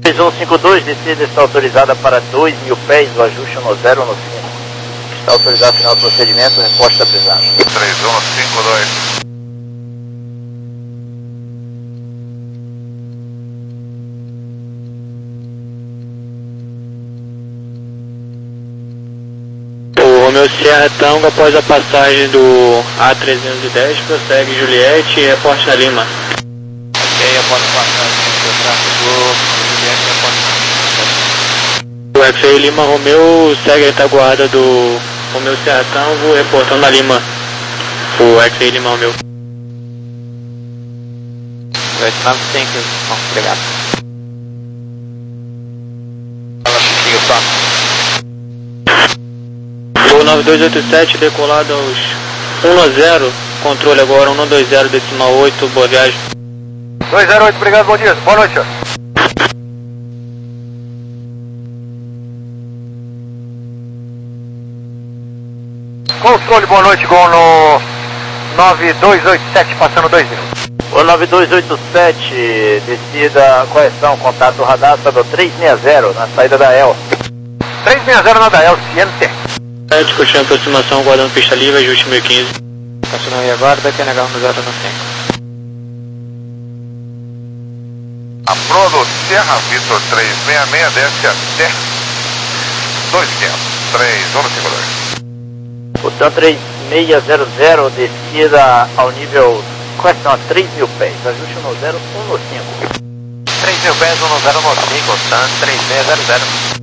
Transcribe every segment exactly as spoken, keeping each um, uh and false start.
três um cinco dois, descida está autorizada para dois mil pés, o ajuste no zero no cinco. Está autorizado final do procedimento, resposta apresada. três um cinco dois. Romeu Sierra Tango, após a passagem do A trezentos e dez, prossegue Juliette e reporte na Lima. Ok, após a passagem do tráfego Juliette, reporte. O X A Lima Romeu segue a retaguarda do Romeu Sierra Tango, reportando na Lima. O X A Lima Romeu. oito nove cinco, obrigado. Fala, siga só. Voo nove dois oito sete, decolado aos um zero, controle agora um dois zero decimal oito, boa viagem. dois zero oito, obrigado, bom dia, boa noite, senhor. Controle, boa noite, Gol no nove dois oito sete, passando dois mil. O nove dois oito sete, descida, correção, contato radar, estado três seis zero, na saída da E L. três seis zero na da E L, Ciente. Discutindo aproximação, guardando pista livre, ajuste mil e quinze. Continua e aguarda, Q N H um zero no cinco. Apolo Sierra Vitor três seis seis, desce até dois mil e quinhentos. três um cinco dois. Portanto, três seis zero zero, descida ao nível, correção, a três mil pés, ajuste no zero um no cinco. três mil pés, um no zero no cinco, portanto, três seis zero zero.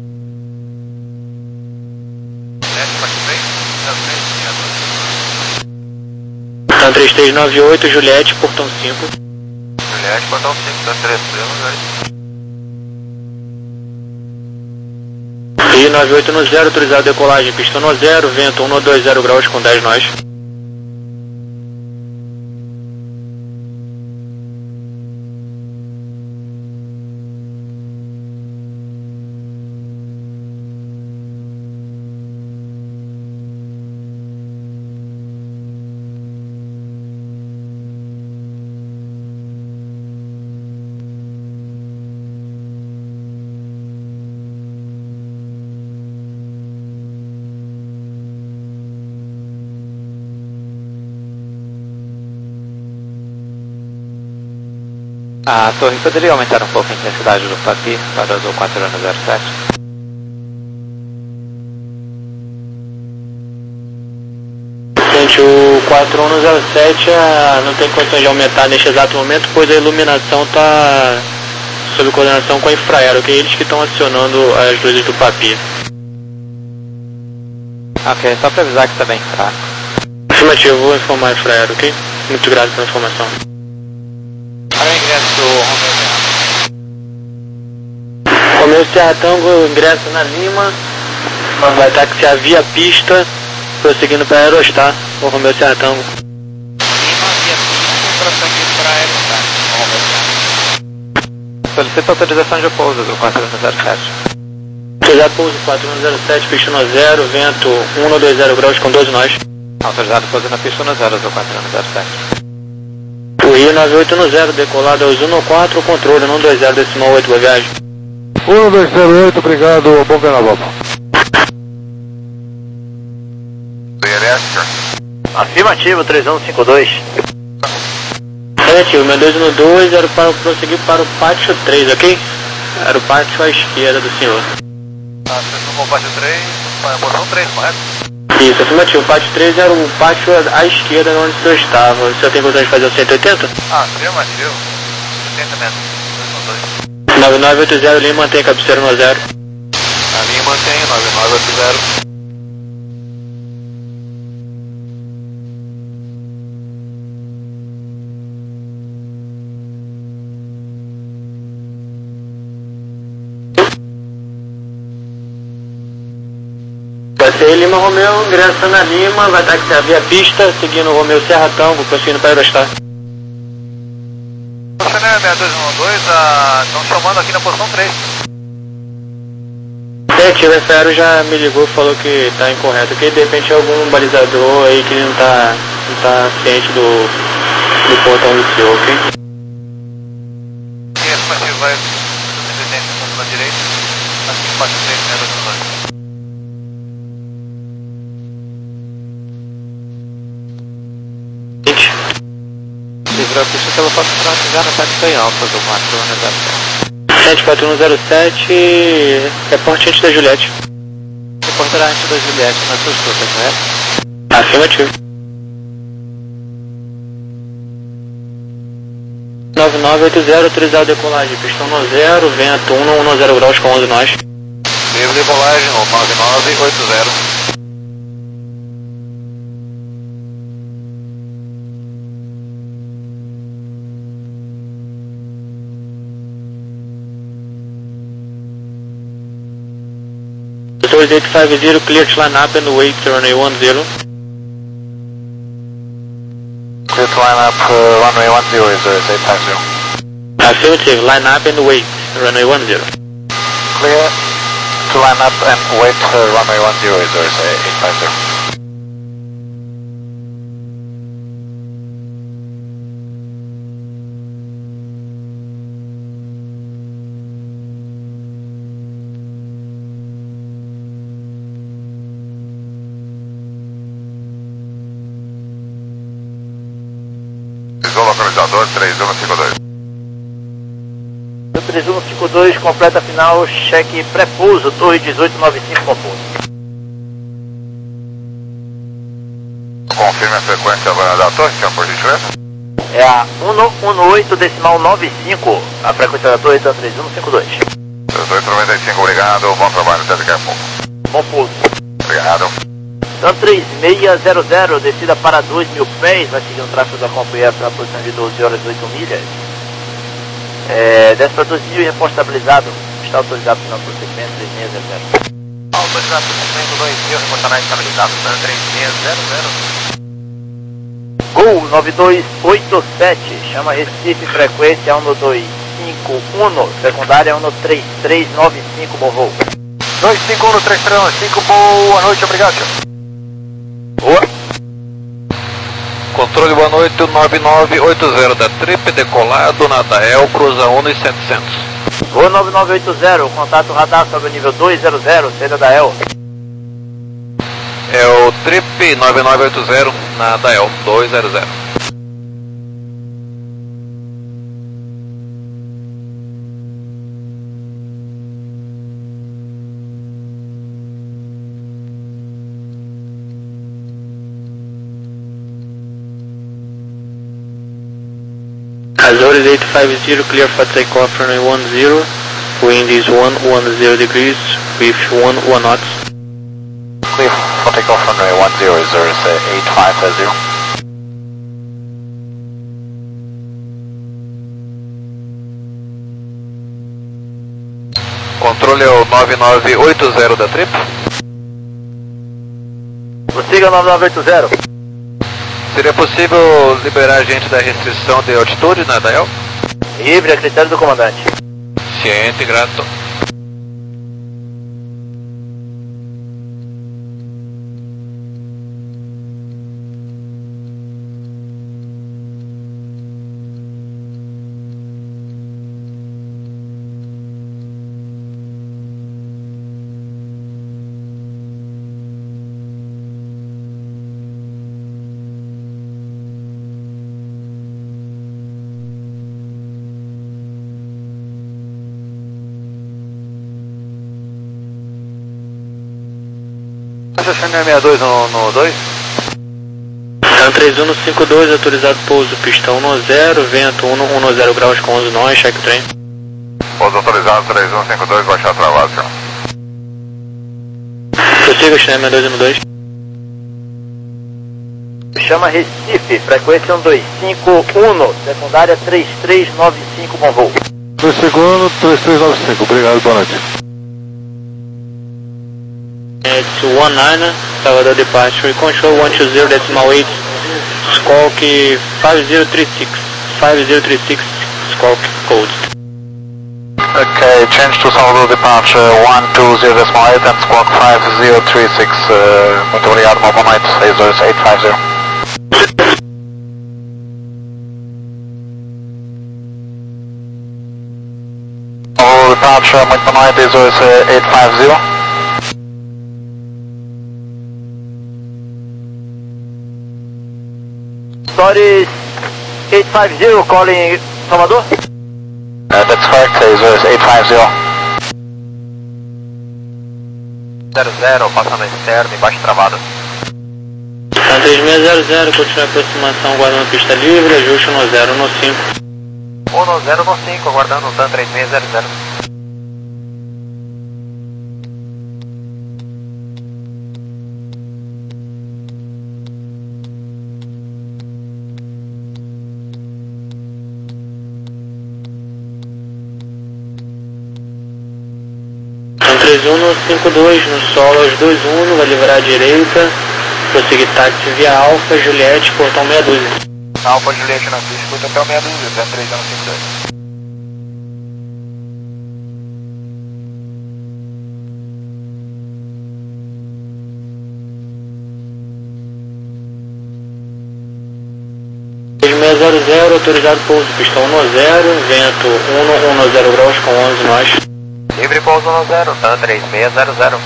Então três três nove oito, Juliette, portão cinco. Juliette, portão cinco, tá três E nove oito no zero, autorizado decolagem, pista no zero, vento um dois zero graus com dez nós. A torre poderia aumentar um pouco a intensidade do Papi para o quatro um zero sete? Gente, o quatro um zero sete ah, não tem condições de aumentar neste exato momento, pois a iluminação está sob coordenação com a Infraero, que é eles que estão acionando as luzes do Papi. Ok, só para avisar que está bem fraco. Afirmativo, vou informar a Infraero, ok? Muito grato pela informação. Para o ingresso do Romeu Sierra Tango, ingresso na Lima, vai taxiar via pista, prosseguindo para Aerostar, o Romeu Sierra Tango. Lima via pista, prosseguindo para Aerostar. Solicita autorização de pouso do quatro um zero sete. Autorizado pouso quatro um zero sete, pista no zero, vento um dois zero graus com doze nós. Autorizado pouso na pista no zero do quatro um zero sete. O Rio nove oito no zero, decolado aos um quatro, controle um dois zero decimal oito, boa viagem. um dois zero oito, obrigado, bom carnaval. Afirmativo, três um cinco dois. Negativo, meu dois um dois, era para prosseguir para o pátio três, ok? Era o pátio à esquerda do senhor. Ah, vocês não vão pátio três, botão três, correto? Isso, afirmativo, o pátio três era o pátio à esquerda onde o senhor estava. O senhor tem condições de fazer o cento e oitenta? Ah, afirmativo. oitenta metros. dois um dois. nove nove oito zero, Lima, mantém a cabeceira no zero. A linha mantém nove nove oito zero. Passei Lima Romeu, ingressa na Lima, vai taxiar via pista, seguindo o Romeu Sierra Tango, prosseguindo para Aerostar. Você não é seis dois um dois, estão chamando aqui na posição três. Sete, o Refero já me ligou, falou que está incorreto, que de repente é algum balizador aí que não está não tá ciente do, do portão do senhor, ok? E esse motivo vai... cinco quatro três seis dois dois. Livrar a pista pelo quatro quatro um zero sete em alfa do quatro um zero sete quatro um zero sete, reporte antes da Juliette. Reportará antes da Juliette na sua escuta, correto? Afirmativo. nove nove oito zero, autorizado decolagem, pistão no zero, vento um, zero graus com onze nós. Livre decolagem no nove nove oito zero. eight five zero, clear to line up and wait, runway one zero. Clear to line up, uh, runway one zero is uh, eight five zero. Affirmative, line up and wait, runway one zero. Clear to line up and wait, uh, runway one zero is uh, eight five zero. Localizador três um cinco dois. três um cinco dois, completa final, cheque pré-pouso, torre dezoito nove cinco com pouso. Confirme a frequência da torre, senhor, por gentileza. É a cento e dezoito decimal noventa e cinco, a frequência da torre da três um cinco dois. dezoito noventa e cinco, obrigado, bom trabalho, até daqui a pouco. Bom pouso. Obrigado. Então três seis zero zero, descida para dois mil pés, vai seguir um tráfego da companhia para a posição de doze horas e oito milhas. É, desce para dois mil e reposta estabilizado, está autorizado para o procedimento três seis zero zero. Autorizado para o procedimento dois mil, reportará estabilizado para três seis zero zero. Gol nove dois oito sete, chama Recife, frequência um dois cinco um, secundária um três três nove cinco, bom voo. dois cinco um três três nove cinco, boa noite, obrigado, senhor. Boa. Controle, boa noite, nove nove oito zero da Trip, decolado na Dael, cruza um e setecentos. Boa nove nove oito zero, contato radar sobre o nível dois zero zero, saída da Dael. É o Trip nove nove oito zero na Dael, dois zero zero. Azores eight five zero, clear for takeoff runway one zero, wind is one one zero degrees, with one one knots. Clear for takeoff runway one zero, Azores eight five zero. Controle é o nove nove oito zero da Trip. Prossiga nove nove oito zero. Seria possível liberar a gente da restrição de altitude na Dael? Livre, a critério do comandante. Ciente, grato. sessenta e dois no, no dois? Então três um cinco dois, autorizado pouso, pistão no zero, vento um zero graus com onze nós, cheque trem. Pouso autorizado três um cinco dois, baixar travado, senhor. Prossiga, China dois um dois. Chama Recife, frequência um dois cinco um, secundária três três nove cinco, bom voo. dois segundo, três três nove cinco, obrigado, boa noite. It's one nine, Salvador departure, control one two zero decimal eight, squawk five zero three six, five zero three six, squawk code. Okay, change to Salvador departure one two zero decimal eight and squawk five zero three six, uh, muito obrigado, boa noite, Azores eight five zero. follow departure, muito boa noite, zero eight five zero. Stories eight five zero, calling Salvador? Uh, that's correct, zero eight five zero. zero zero, passando externo, embaixo travado. Tá três seis zero zero, continua a aproximação, aguardando pista livre, ajuste um zero um cinco. um zero um cinco, aguardando o TAM três seis zero zero. TAM três um cinco dois, no solo aos dois um, vai liberar à direita, prosseguir táxi via Alfa, Juliette, portão meia dúzia. Alfa, Juliette na pista, escuta até o meia dúzia, TAM três um cinco dois. três seis zero zero, autorizado pouso, pista um zero, vento um um zero graus com onze nós. Livre pouso um zero, TAM três seis zero zero.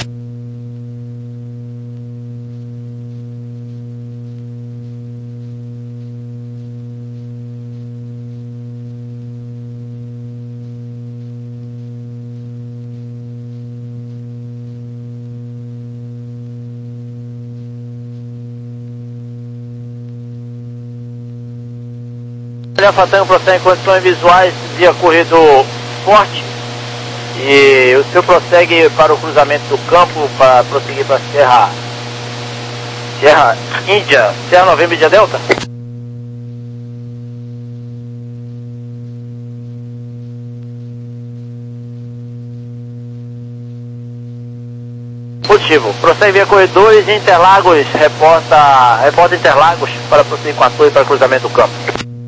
A TAM prossegue em condições visuais via corredor forte e o senhor prossegue para o cruzamento do campo para prosseguir para a Serra Serra Índia, Serra Novembro Índia Delta? Positivo, prossegue via corredores e Interlagos, reporta, reporta Interlagos para prosseguir com a torre para o cruzamento do campo.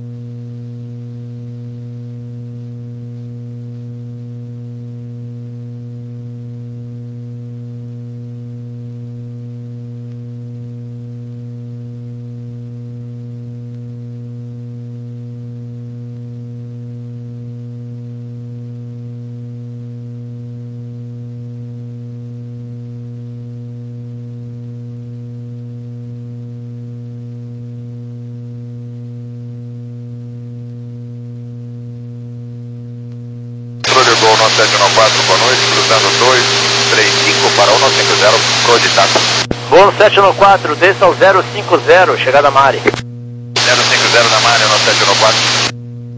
Gol nove sete nove quatro, boa noite, cruzando dois três cinco para um nove cinco zero, Coditato. Voo sete nove quatro, desça ao zero cinco zero, chegada Mari. zero cinco zero na Mari, nove sete nove quatro.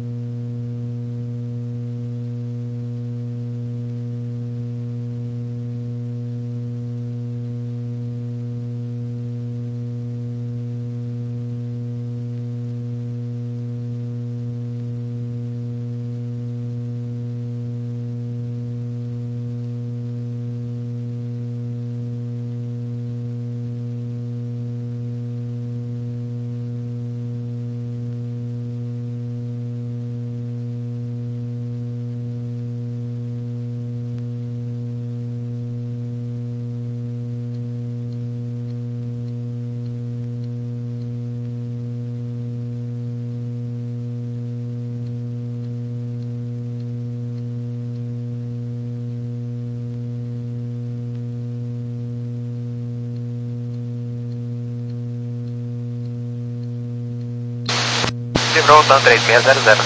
Livrou o TAM três seis zero zero.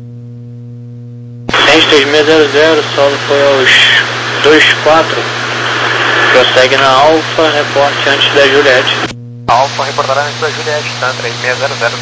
três seis zero zero, solo foi aos dois quatro. Prossegue na Alfa, reporte antes da Juliette. Alfa, reportará antes da Juliette, TAM três seis zero zero.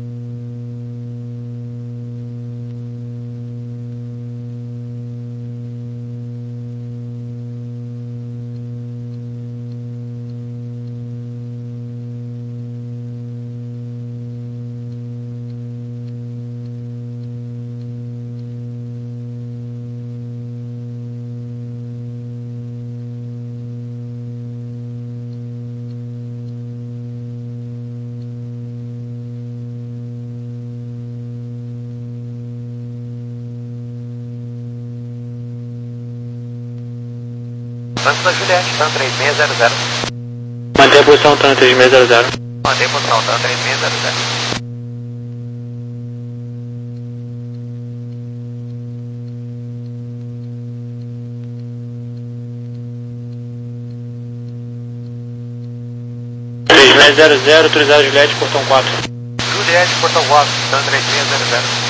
Antes da Juliette, TAM três seis zero zero. Mantém a posição TAM três seis zero zero. Mantém a posição TAM três seis zero zero. três zero zero, autorizado Juliette, portão quatro. Juliette, portão quatro, três três zero zero.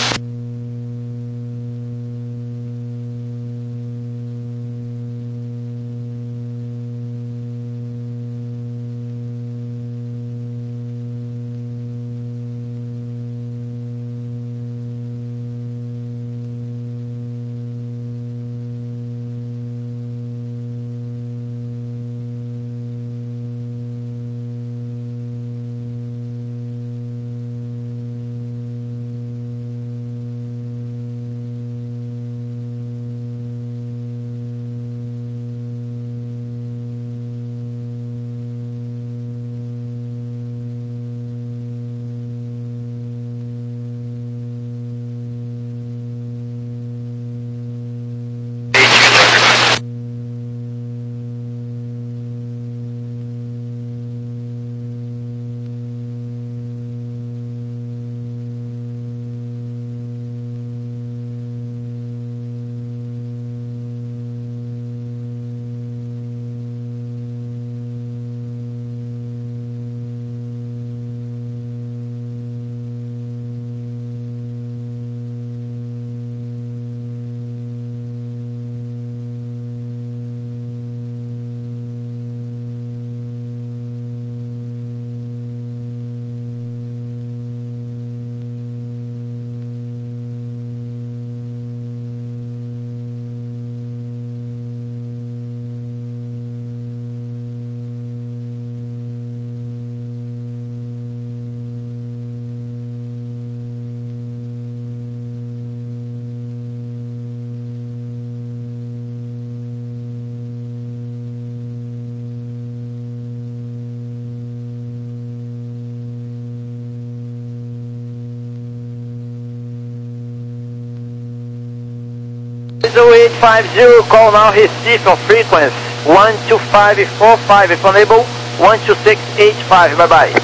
zero eight five zero, call now Recife on frequency one two five four five, if unable, one two six eight five, bye bye.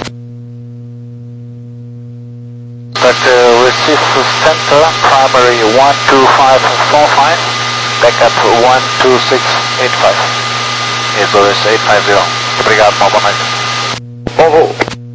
That uh, Recife Center, primary one two five four five, backup one two six eight five. Azores eight five zero. Obrigado, uma boa noite. Bom voo.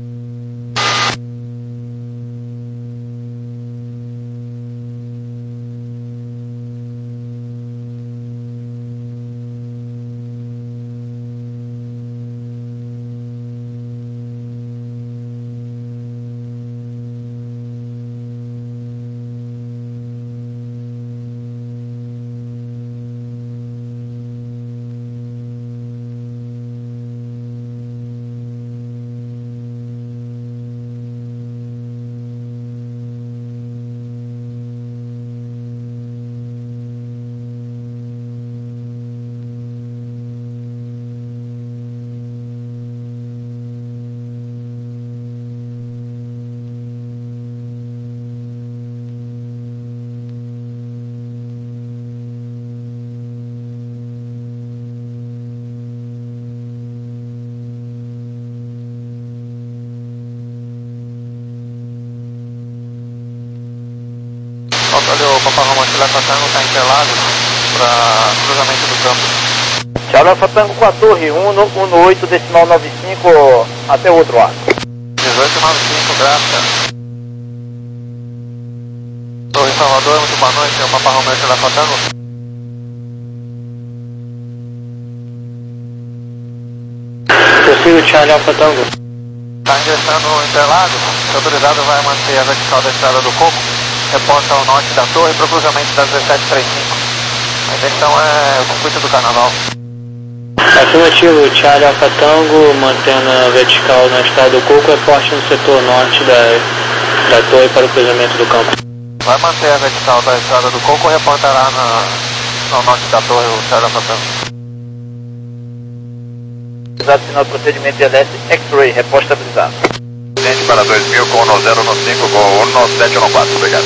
Olha, o Papa Roma Alfa Tango está interlado para cruzamento do campo. Charlie Alfa Tango com a torre um um oito decimal nove cinco até o outro lado. dezoito nove cinco, graça. Torre Salvador, muito boa noite, é o Papa Roma Alfa Tango. Prossigo Charlie Alfa Tango. Está ingressando o Interlagos, o autorizado vai manter a vertical da estrada do Coco, reporta ao norte da torre para o cruzamento das dezessete trinta e cinco. A intenção é o circuito do Carnaval. Afirmativo, Charlie Alfa Tango, mantendo a vertical na estrada do Coco, reporte no setor norte da, da torre para o cruzamento do campo. Vai manter a vertical da estrada do Coco e reportará na, ao norte da torre o Charlie Alfa Tango. Exato, final do procedimento de L S X-Ray, reposta estabilizado. Gente para dois mil com um zero um cinco com um sete um quatro, obrigado.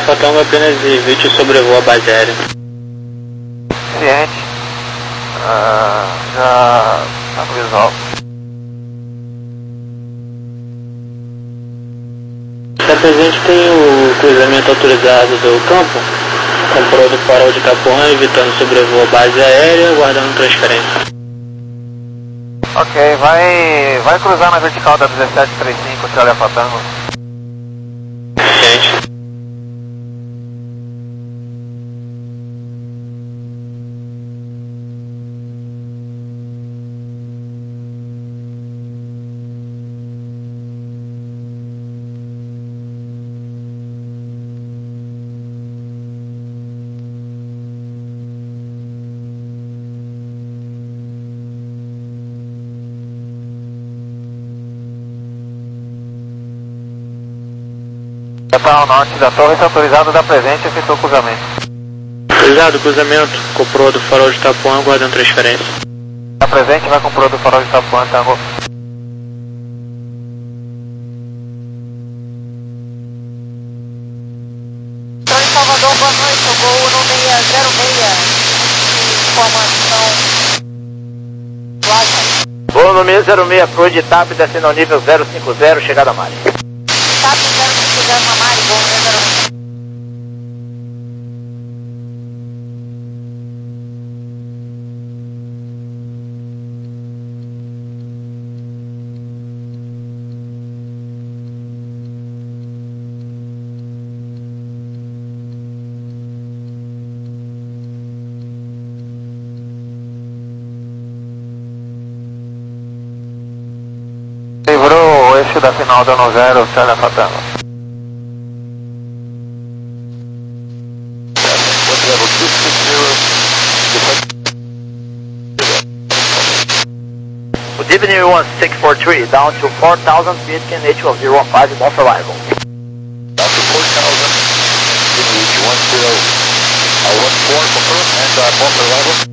Alfa Tango apenas evite sobrevoar a base aérea. Ciente. Uh, já está no visual. Está presente tem o cruzamento autorizado do campo, comprou do farol de Itapuã, evitando sobrevoar a base aérea, guardando transferência. Ok, vai, vai cruzar na vertical da dezessete trinta e cinco, Charlie Alfa Tango. Ciente. Está ao norte da torre, está autorizado da presente, efetuou o cruzamento. Autorizado, cruzamento, comprou do farol de Itapuã, guardando transferência. Da presente, vai com o do farol de Itapuã, Tango. Então, em Salvador, boa noite, eu vou no seis zero seis, informação Plaza. Vou no seis zero seis, Cruz de TAP, descendo ao nível zero cinco zero, chegada a Mari. TAP zero cinco zero na Mari, vou no seis zero seis. Livrou o eixo da final da no zero, Charlie Alfa Tango. Good evening, one six four three, down to four thousand feet, K N H one zero one five, off arrival. Down to four thousand, K N H one zero one four, confirm, and uh, off arrival.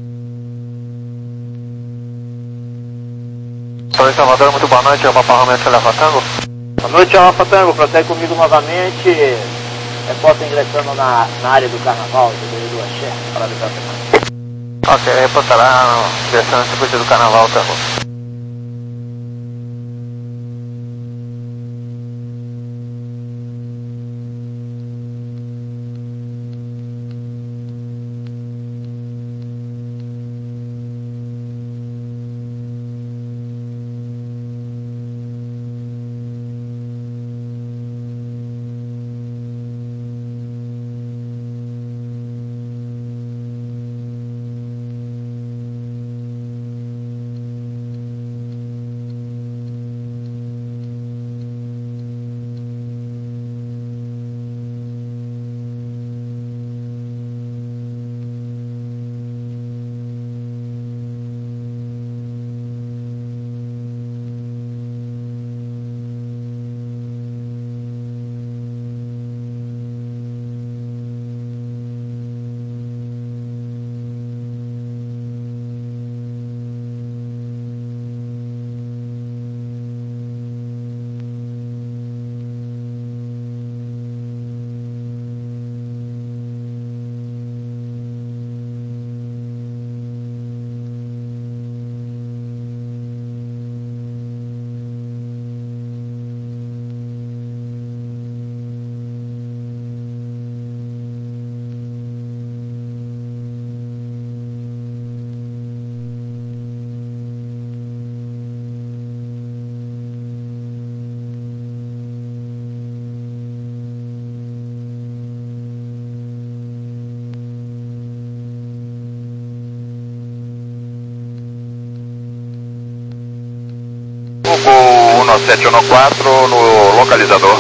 Sou em Salvador, muito boa noite, é uma Palometa Charlie Alfa Tango. Boa noite, Alfa Tango, prossegue comigo novamente. Reporta ingressando na, na área do carnaval, do Axé, para avisar a semana. Ok, reportará ingressando no circuito do carnaval, Tango. Hugo um sete um quatro no localizador.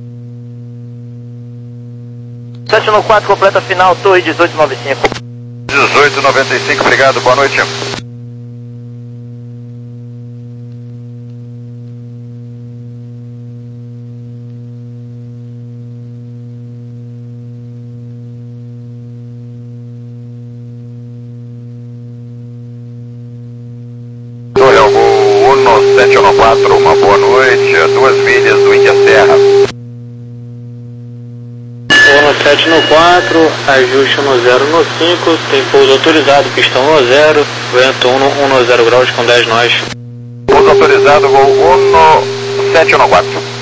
sete um quatro, completa final, torre dezoito noventa e cinco. dezoito noventa e cinco, obrigado, boa noite. Torre Hugo um sete um quatro, uma boa noite, a duas milhas do Índia Serra. um sete no quatro, ajuste no zero no cinco, tem pouso autorizado, pistão no zero, vento um no zero graus com dez nós. Pouso autorizado, Gol um no sete no quatro.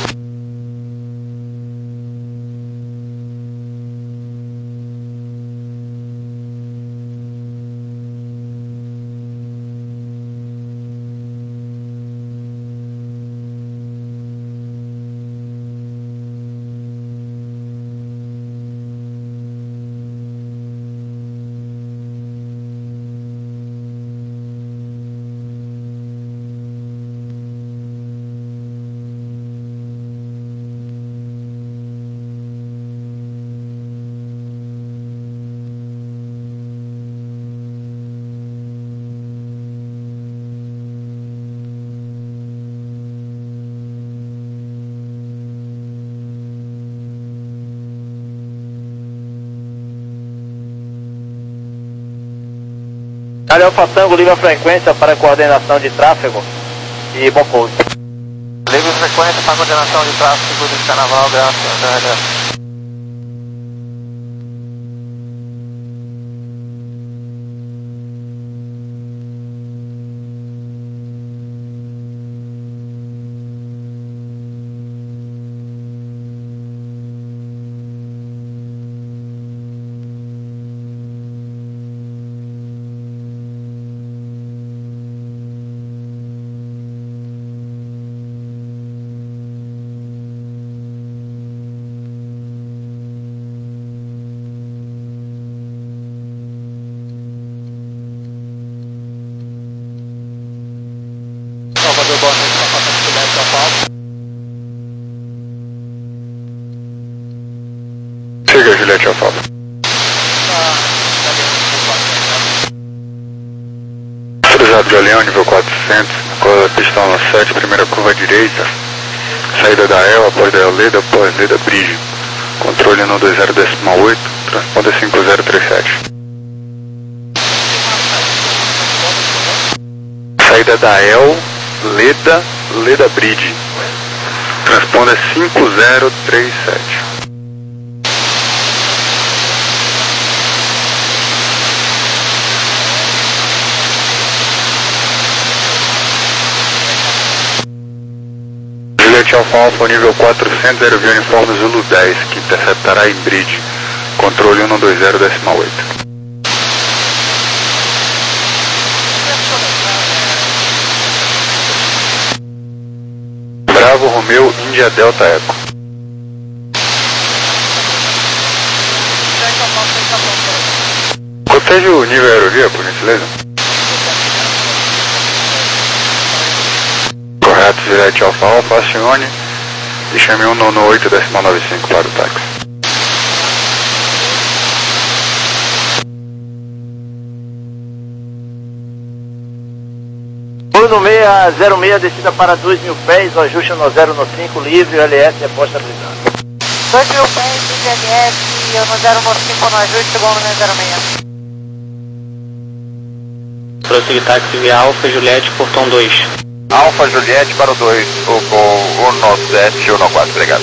Área Alfa Tango, livre a frequência para coordenação de tráfego e bom pouso. Livre frequência para coordenação de tráfego de Carnaval, graças. Salvador, boa noite, uma passagem de São Paulo. Siga, Juliette Alfa. Autorizado Galeão, nível quatrocentos, pistão no sete, primeira curva à direita, saída da E L, após da Leda, após Leda Bridge, controle no dois zero decimal oito, transponder cinco zero três sete. Saída da E L, Leda, Leda Bridge, transponda cinco zero três sete. Juliette Alfa Alfa, nível quatrocentos, aerovia uniforme Zulu dez, que interceptará em Bridge, controle um dois zero decimal oito. Bravo Romeu, Índia Delta Eco. Proteja o nível aerovia, por gentileza. Correto, Juliette Alfa Alfa, acione e chame um no oito decimal noventa e cinco para o táxi. No seis zero seis, descida para dois mil pés, o ajuste no zero no cinco, livre, L S, aposta habilitado. dois mil pés, livre L S, no zero no cinco, no ajuste, igual no zero seis. Prossegue táxi via Alfa Juliette, portão dois. Alfa Juliette para o dois, o Gol um no sete, um no quatro, obrigado.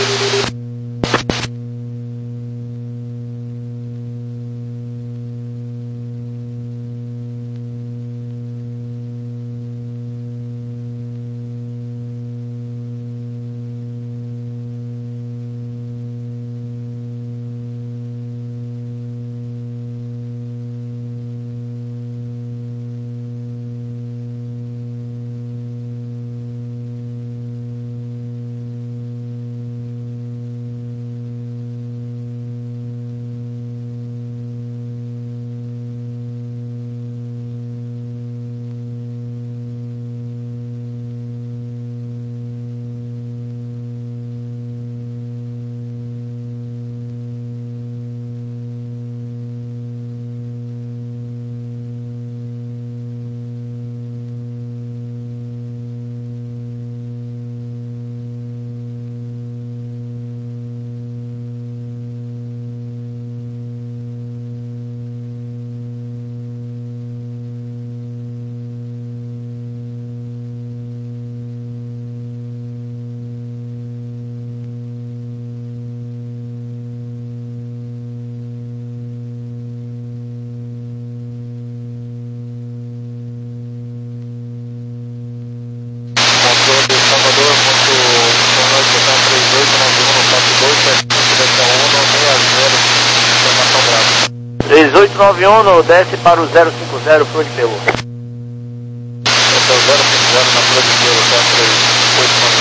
oito nove um, no desce para o zero cinco zero, Flor de Pelo. Então zero cinco zero na Flor de Pelo, tá? oito nove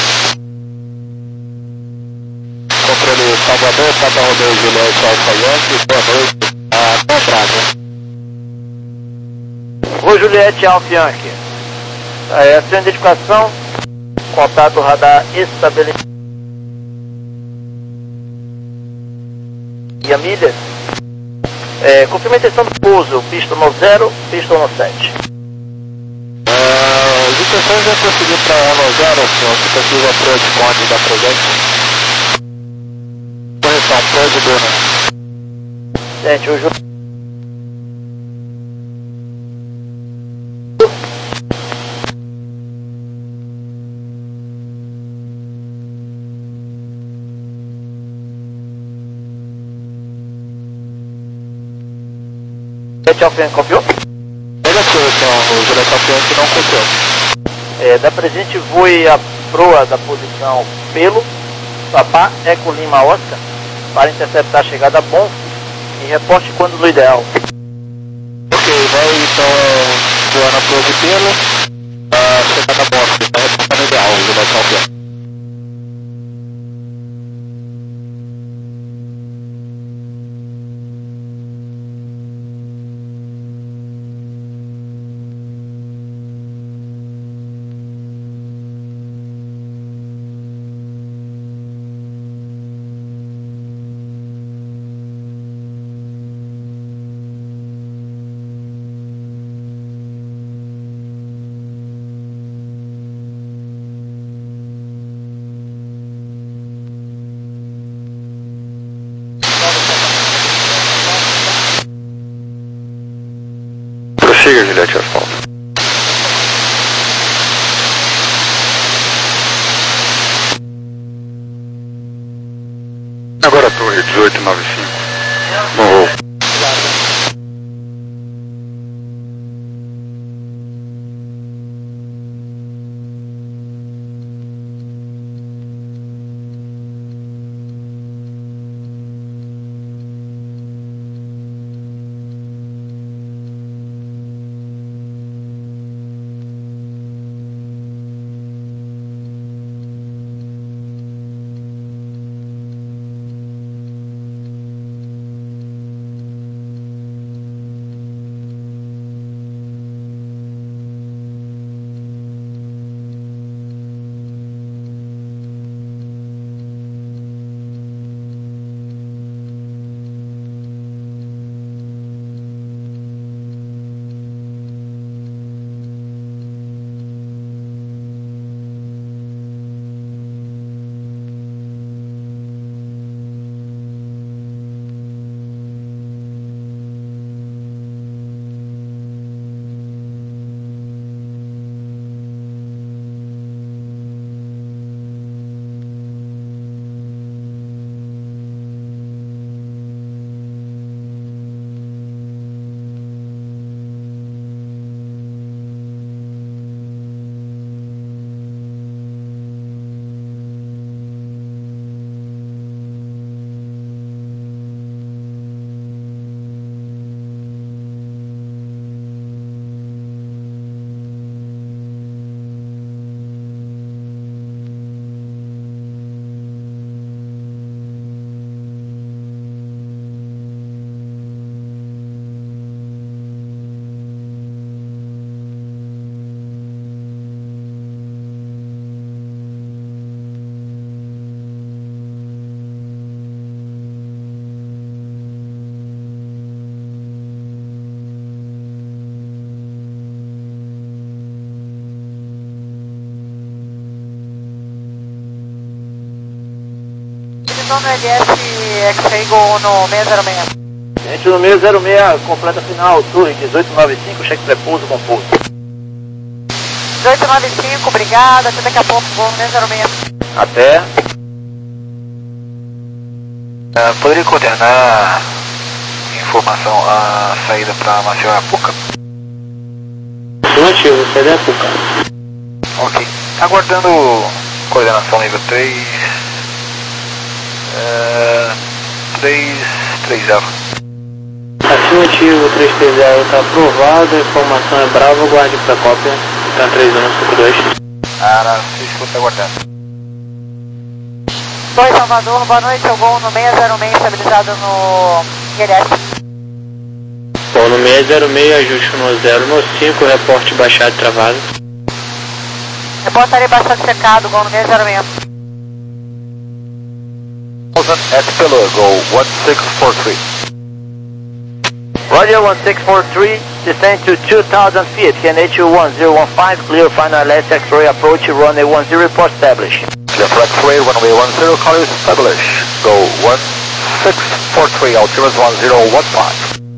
um. Controle Salvador, Papa Romeu Juliette Alfa Yankee, boa noite, até Braga. Oi, Juliette Alfa Yankee. É a sua identificação, contato radar estabelecido. E a milha? É, confirma a intenção do pouso, pista no zero, pista no sete. Uh, as intenções é prosseguir para no zero, senhor, se possível, approach conde da presente. Correção, approach Bruna. Gente, o Ju... Juliette Alfa Yankee copiou? Negativo, senhor, o Juliette Alfa Yankee não copiou. É, da presente voe a proa da posição Pelo, Papá Eco Lima Oscar, para interceptar a chegada bom e reporte quando no ideal. Ok, vai então voando a proa de Pelo, a chegada bom, vai reportar no ideal, o Juliette Alfa Yankee. Prossiga, Juliette Asfalto. Agora a torre dezoito noventa e cinco. No voo. No L S X-Ray Go no seis zero seis. Gente, no seis zero seis, completa final, torre dezoito noventa e cinco, cheque pré-pouso com pouso. dezoito noventa e cinco, obrigado, até daqui a pouco, voo no seis zero seis. Até. Uh, poderia coordenar informação a saída para Maceió Apuca? Afirmativo, saída é Apuca. Ok. Aguardando coordenação nível três. Uh, três três zero. Afirmativo, três três zero está aprovado, a informação é Bravo, aguarde para a cópia, está três um cinco dois. Ah, se escuta aguardando. dois Salvador, boa noite, eu vou no seis zero seis, estabilizado no I L S. Bom, no seis zero seis, ajuste no zero no cinco, reporte baixado e travado. Reportarei baixado secado, gol no seis zero seis. At Pillar, go one six four three. Roger, one six four three, descend to two thousand feet, K N H one zero one five, clear final L S X-ray approach, runway one zero, report establish. Clear for X-ray, runway one zero, call you establish. Go one six four three, altimeter one zero one five.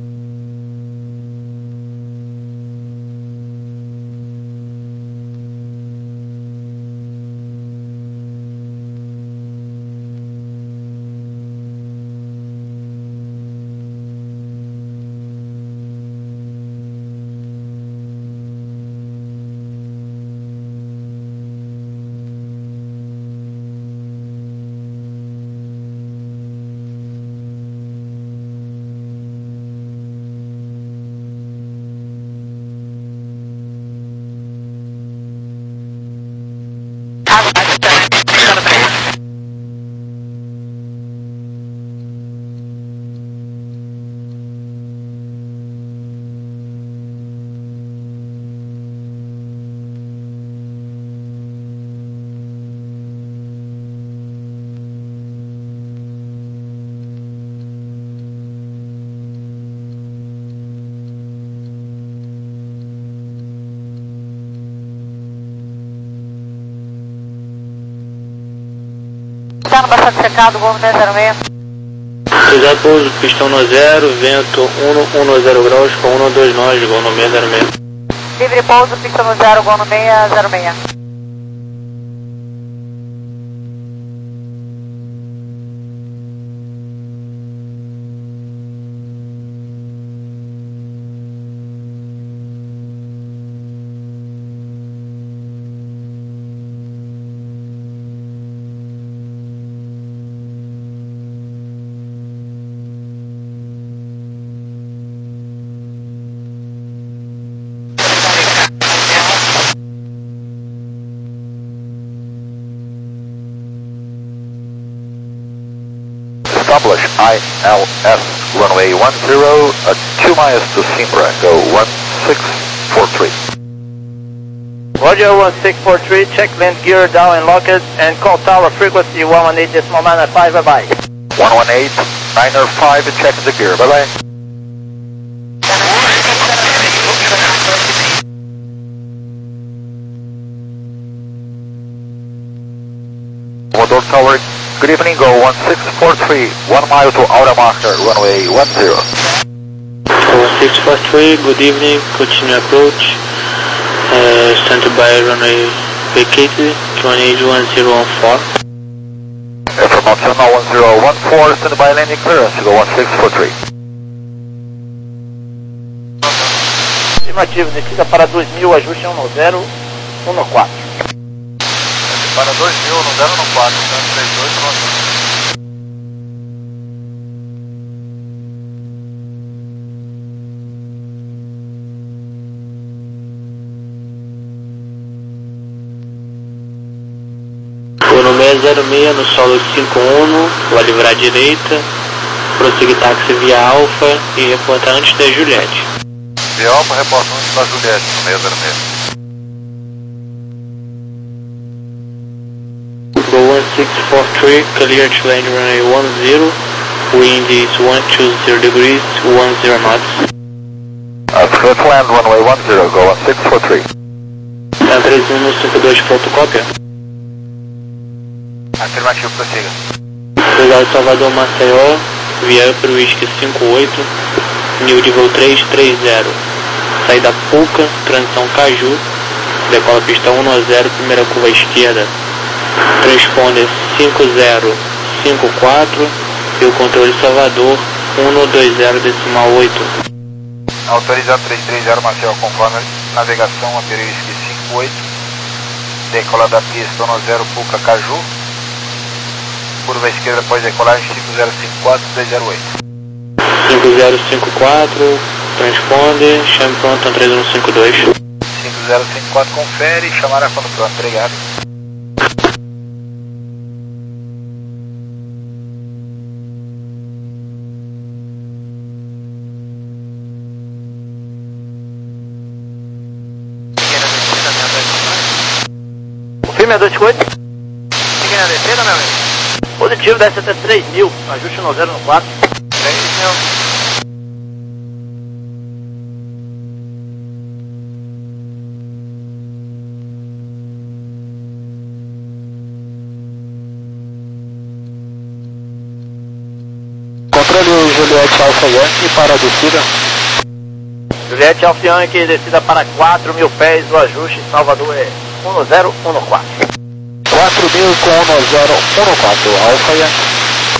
Está no baixado secado, gol no seis zero seis. Cruzar pouso, pistão no zero, vento um um zero graus com um dois nós, gol no seis zero seis. Livre pouso, pistão no zero, gol no seis zero seis. Establish I L S, runway one zero, at two miles to Simbra, go one six four three. Roger, one six four three, check land gear down and lock it, and call tower frequency one one eight decimal nine five, bye bye. one one eight, nine five, check the gear, bye bye. Commodore Tower, good evening, go one six four three, one mile to Aura Marker, runway one zero. one six four three, good evening, continue approach, uh, stand by runway vacated, Q N H one zero one four. Information now one zero one four, stand by landing clearance, go one six four three. Afirmativo, descida para dois mil, ajuste um zero, um quatro. Para dois mil, no zero no quatro, três dois, no Vou no seis zero seis, no solo cinco um, vai livrar à direita, prosseguir táxi via Alfa e reportar antes da Juliette. Via Alfa, reporta antes da Juliette, no seis zero seis. Go one six four three, clear to land runway one zero, wind is one two zero degrees, one zero knots. Uh, clear to land runway one zero, go one six four three. Tá três um cinco dois, fotocópia. Afirmativo, prossiga. Cruzado Salvador Maceió, via para o Whisky cinco oito, nível de voo três três zero. Saída Puca, transição Caju, decola pista um zero, primeira curva à esquerda. Transponder cinco zero cinco quatro e o controle Salvador um dois zero decimal oito. Autorizado três três zero, Marcel, conforme navegação, Aperisque cinco oito, decola da pista um zero, Puca Caju, curva à esquerda após decolagem cinco zero cinco quatro dois zero oito. cinco zero cinco quatro, transponde, chame pronto, três um cinco dois. cinco zero cinco quatro, confere, chamará quando pronto, obrigado. Confirme a dois cinco oito. Fiquem na descida, meu amigo. Positivo, desce até três mil, ajuste no zero no quatro. três mil. Controle o Juliette Alfa Yankee para a descida. Juliette Alfa Yankee, descida para quatro mil pés, o ajuste em Salvador é um zero um quatro. quatro mil com um zero um quatro, Alfa Yankee.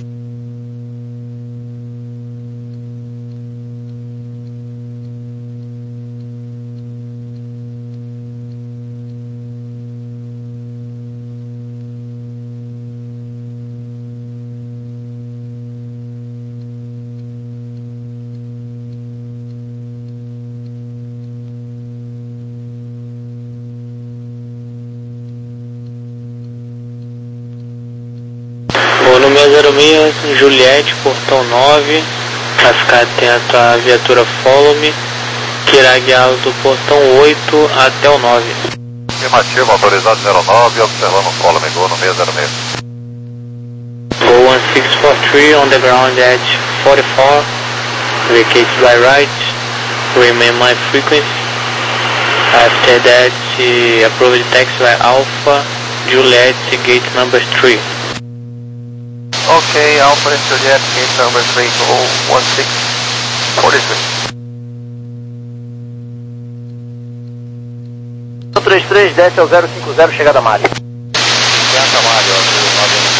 No seis zero seis, Juliette, portão nove, para ficar atento à viatura Follow Me, que irá guiá-lo do portão oito até o nove. Afirmativo, autorizado zero nove, observando o Follow Me, Gol no seis zero seis. Go one six four three on the ground at forty-four, vacate by right, remain my frequency. After that, uh, approved taxi by Alpha, Juliet, gate number three. Ok, Alpha Juliet, gate number three, go one six four three. três três, desce ao zero cinco zero, chegada Mário. cinquenta Mário, nove.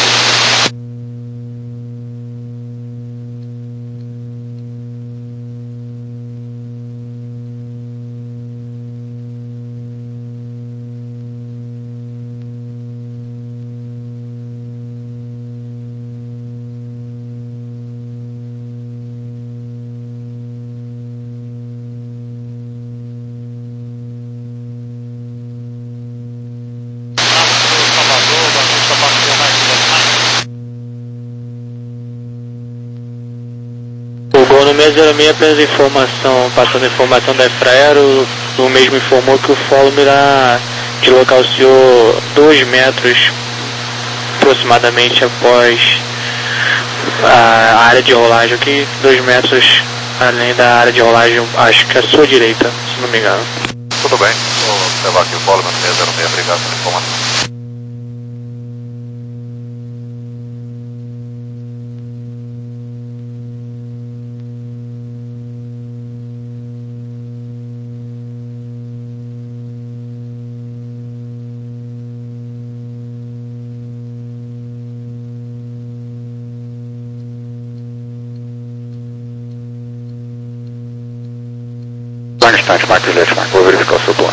O Gol no seis zero seis, apenas informação, passando informação da Infraero, o mesmo informou que o Follow Me irá deslocar o senhor dois metros aproximadamente após a área de rolagem aqui, dois metros além da área de rolagem, acho que à sua direita, se não me engano. Tudo bem, vou observar aqui o Follow Me no seis zero seis, obrigado pela informação. Um instante, Marco Juliette, Marco, vou verificar o seu plano.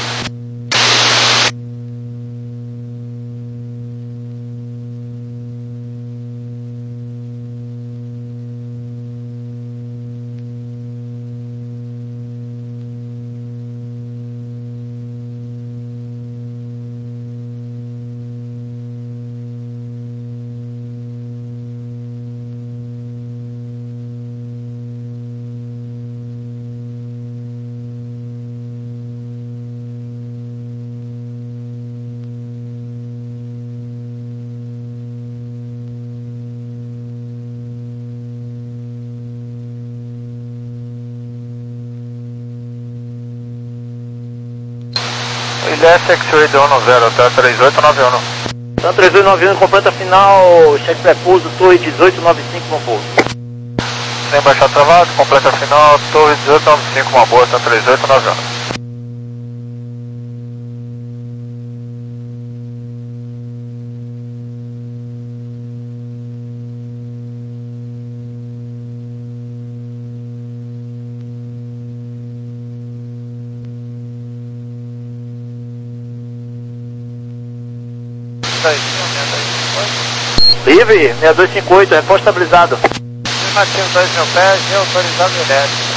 Ilha X-Ray do um zero, tá três oito nove um. Então três oito nove um, completa final, cheque pré-pouso, torre dezoito nove cinco no pouso. Sem baixar travado, completa final, torre dezoito nove cinco, uma boa, tá três oito nove um. Livre, seis dois cinco oito, repórter estabilizado. Afirmativo, dois mil pés e autorizado elétrico.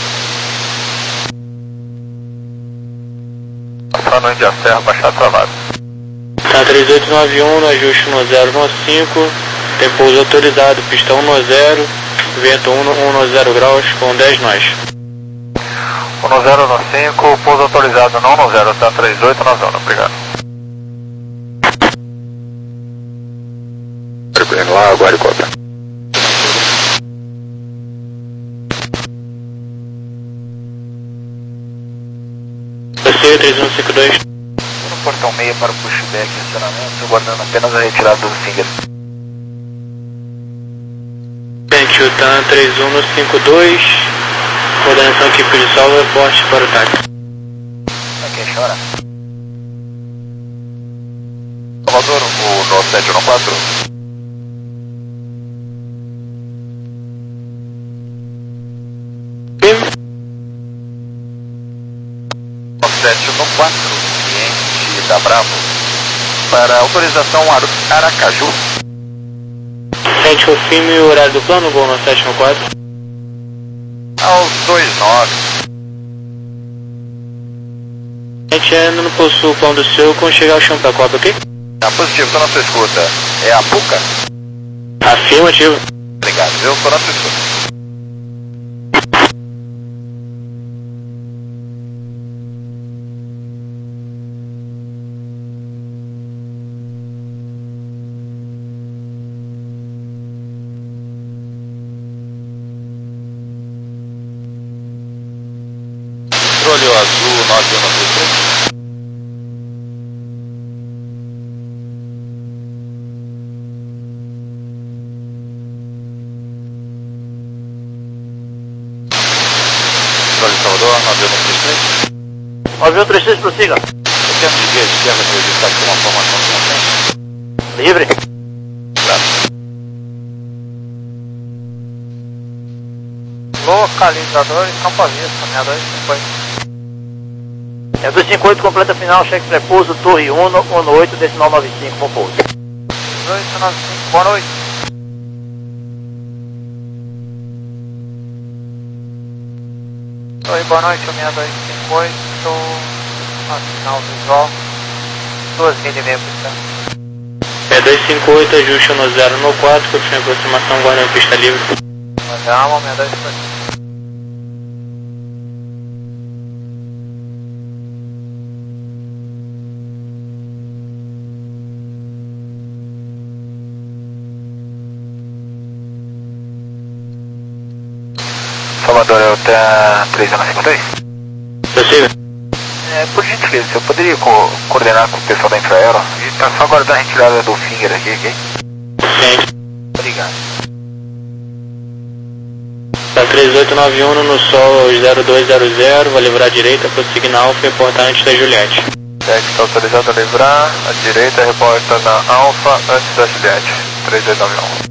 Passando Índia Serra, baixar travado. Tá três oito nove um, no ajuste um zero um cinco, tem pouso autorizado, pista um zero, vento um zero graus com dez nós. um zero cinco, pouso autorizado no um zero, tá três oito na zona, obrigado. Tranquilo lá, aguarde cobra. Você três um cinco dois. No portão meio para o pushback e acionamento, aguardando apenas a retirada do finger. Gente, o T A N três um cinco dois, coordenação equipe de salva, reporte para o táxi. Quem chora? Salvador, o no sete um quatro. sete um quatro, cliente da Bravo, para autorização Aracaju. Gente, confirme o horário do plano, gol no sete um quatro. Aos dois nove. Gente, ainda não possui o plano do seu, quando chegar ao chão para a Copa, ok? Tá positivo, tô na sua escuta. É a Puca? Afirmativo. Obrigado, eu tô na sua escuta. Controle azul nove um nove três. Controle Salvador nove um três três. nove um três três, prossiga. Eu quero seguir a esquerda para registrar aqui uma formação de montanha. Livre. Graças. Localizador e campo à vista, seis dois cinco oito. seis dois cinco oito, completa final, cheque prepouso, torre um, um oito, decimal nove cinco, bom pouso. oito nove cinco, boa noite. Oi, boa noite, seis dois cinco oito, a final visual, duas milhas e meia por cento. seis dois cinco oito, ajuste um zero no quatro, continua a aproximação, guarda pista livre. Calma, seis dois cinco oito. Salvador, é o T A três um cinco dois? Possível? É, por gentileza, eu poderia co coordenar com o pessoal da Infraero? A gente tá só aguardando a retirada do finger aqui, ok? Sim. Obrigado. Tá três oito nove um no sol zero dois zero zero, vai livrar a direita, prosseguir na Alfa e reportar antes da Juliette. Jack está autorizado a livrar, a direita reporta na Alfa antes da Juliette, três oito nove um.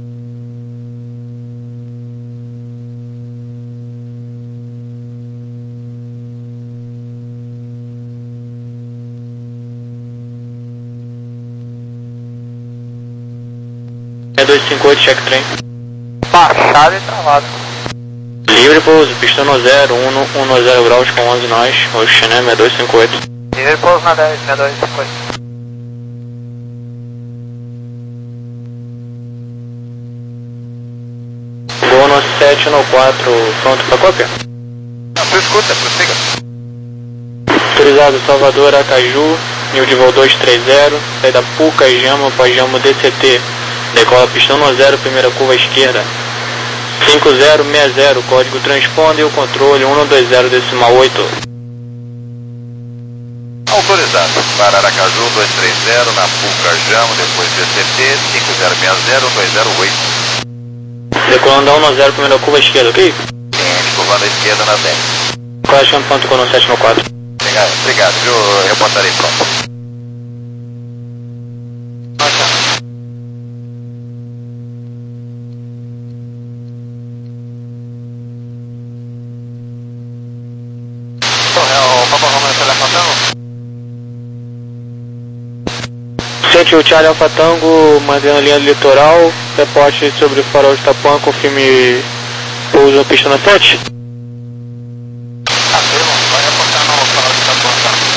seis dois cinco oito, check trem. Baixado e travado. Livre pouso, pista no zero, um no zero graus com onze nós, oxe, né, seis dois cinco oito. Livre pouso na dez, seis dois cinco oito. Gol no sete no quatro, pronto para cópia? Na sua escuta, prossiga. Autorizado Salvador, Aracaju, nível de voo dois três zero, saída Puca, Jamo, Pajamo, D C T, decola pistão no zero, primeira curva à esquerda, cinco zero seis zero, código transponder, o controle um dois zero decimal oito. Autorizado para Aracaju dois três zero, na Puca Jamo, depois D C T cinco zero seis zero dois zero oito. Decolando um zero, primeira curva à esquerda, ok? Cliente, curvando à esquerda na dez. Qual é a chance ponto com no sete no quatro? Obrigado, obrigado, viu? Eu reportarei pronto. Sente o Charlie Alfa Tango, mantendo a linha do litoral, reporte sobre o farol de Itapuã, confirme Pouso na pista na sete. Afirmo, vai reportar no local de Taponta.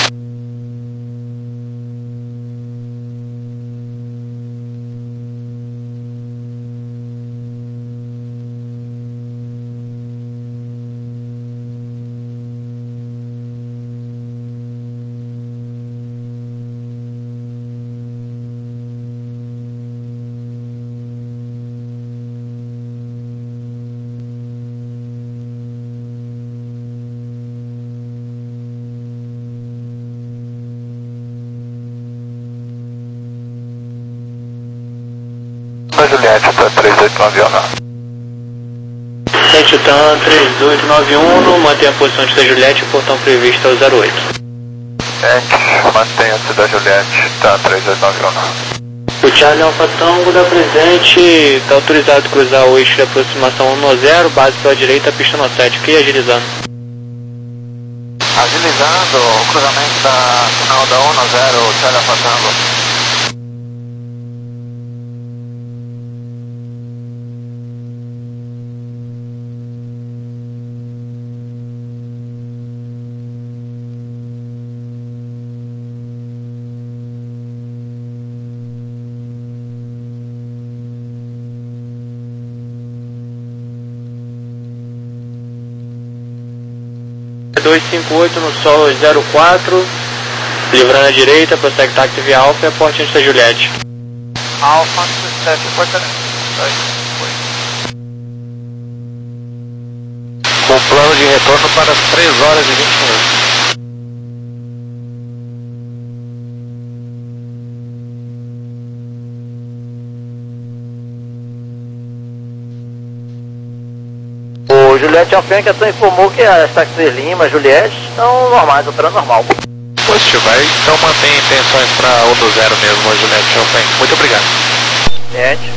Juliette, tá três oito nove um. sete TAM três oito nove um, mantém a posição de da Juliette, portão previsto é o zero oito. Gente, mantenha-se da Juliette, tá três oito nove um. O Charlie Alpha Tango da presente, está autorizado a cruzar o eixo de aproximação um zero, base pela direita, pista no sete, que agilizando. Agilizando, o cruzamento da final da um zero, Charlie Alpha Tango. dois cinco oito no solo zero quatro, livrando a direita, prossegue táxi via Alfa e a porta antes da Juliette. Alfa sete, porta com plano de retorno para as três horas e vinte minutos. O Juliette Alfenca informou que as táxis Lima, Juliette, estão normais, operando normal. Positivo, aí então mantém intenções para um zero mesmo, Juliette Alfenca. Muito obrigado. Juliette.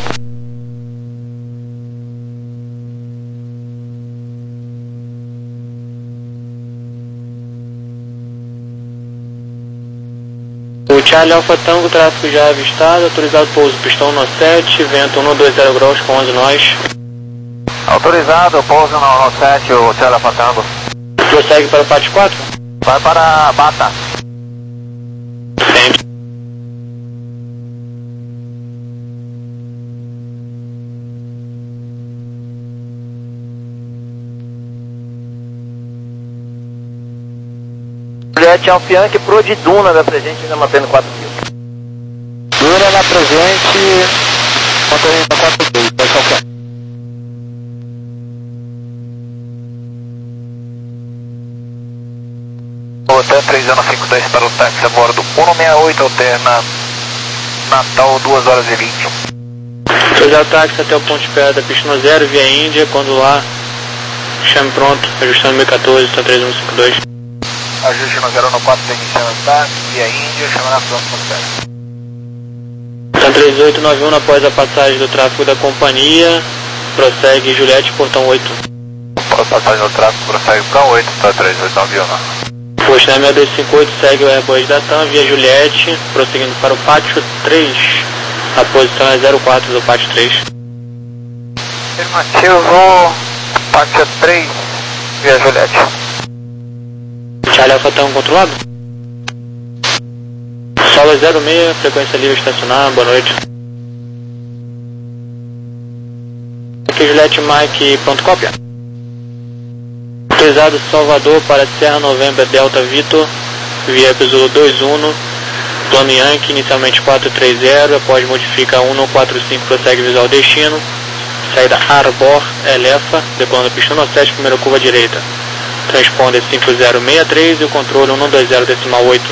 O Charlie Alpha Tango, tráfego já avistado, autorizado pouso, pistão no sete, vento um dois zero graus com onze nós. Autorizado, pouso no, no sete, o Charlie Alpha Tango. Prossegue para o P A T quatro? Vai para Bata. Sempre. Juliette Alfianque pro de Duna da presente, ainda mantendo quatro mil. Duna na presente, mantendo quatro mil, vai qualquer. Hotel três zero cinco dois para o táxi a bordo um seis oito, alterna Natal duas horas e vinte. Cruzar o táxi até o ponto de espera da pista no zero, via Índia, quando lá, chame pronto, ajustando mil e quatorze, está três um cinco dois. Ajuste no zero no quatro, iniciando o táxi, via Índia, chama na próxima espera. Tá três oito nove um após a passagem do tráfego da companhia, prossegue Juliette, portão oito. Após a passagem do tráfego, prossegue para oito, tá três oito nove um. Posto na seis dois cinco oito segue o Airbus da TAM via Juliette, prosseguindo para o Pátio três, a posição é zero quatro do Pátio três. Afirmativo, Pátio três, via Juliette. Charlie Alpha Tango controlado? Solo zero seis, frequência livre estacionar, boa noite. Aqui Juliette Mike, pronto cópia. Autorizado Salvador para Serra Novembro Delta Vitor, via Episolo dois um, plano Yankee, inicialmente quatro três zero, após modifica um quatro cinco, prossegue visual destino, saída Arbor, Elefa, decolando pista no sete, primeira curva direita, transponder cinco zero seis três e o controle um dois zero decimal oito.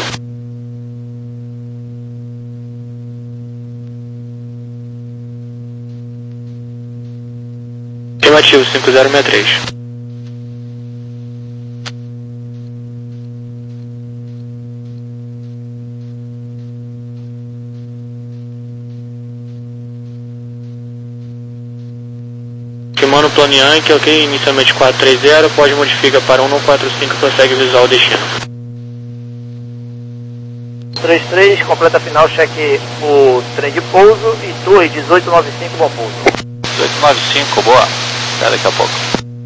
Afirmativo cinco zero seis três. Firmando o plano Yankee, ok, inicialmente quatro três zero, pode modifica para um quatro cinco, prossegue visual destino. três três, completa final, cheque o trem de pouso e torre dezoito nove cinco, bom pouso. dezoito nove cinco, boa, até daqui a pouco.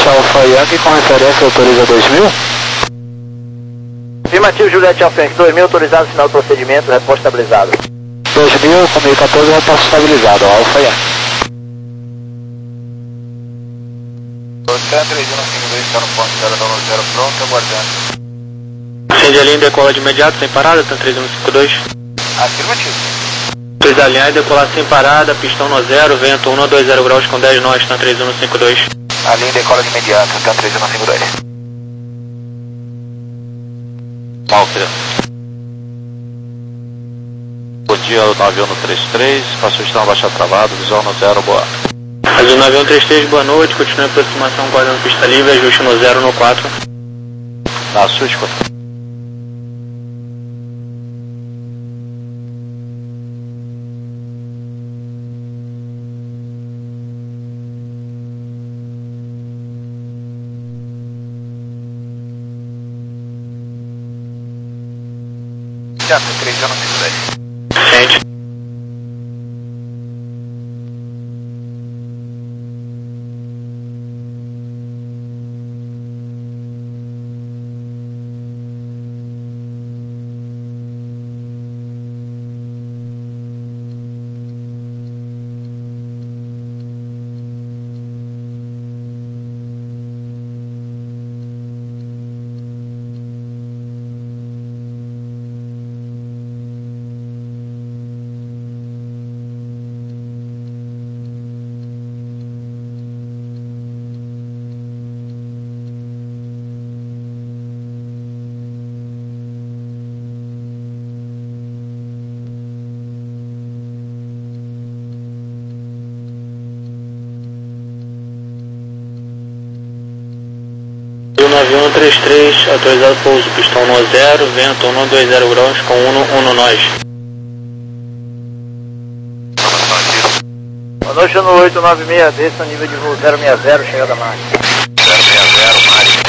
Juliette Alpha Yankee com referência autoriza dois mil. Afirmativo, Juliette Alpha Yankee, dois mil, autorizado, sinal de procedimento, resposta estabilizado. dois mil, com mil e quatorze, resposta estabilizado, Alpha Yankee. três um cinco dois, está no ponto zero zero pronto, aguardando. Acende a linha e decola de imediato, sem parada, Tan três um cinco dois. Afirmativo. Fez alinhar e decolar sem parada, pistão no zero, vento um dois zero graus com dez nós, Tan três um cinco dois. A linha decola de imediato, Tan três um cinco dois. Malfira. Bom dia, nove um três três, faço o sistema baixar travado, visual no zero, boa. Azul nove um três três, boa noite, continue a aproximação, guardando pista livre, ajuste no zero no quatro. Na sua escuta. Já, três um cinco dois. Sente. nove um três três, autorizado pouso, pistão no zero, vento um dois zero graus com um no nós. Boa noite, no oito nove seis, desça nível de voo zero seis zero, chegada máxima. zero seis zero, máximo.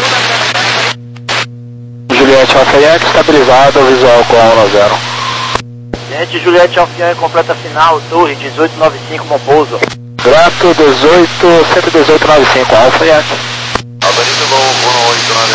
Juliette Alpha Yankee, estabilizado, visual com um no zero. Gente, Juliette Alpha Yankee, completa final, torre dezoito noventa e cinco, bom pouso. Grato dezoito, cento e dezoito noventa e cinco, Alpha Yankee. Autoriza o voo um oito nove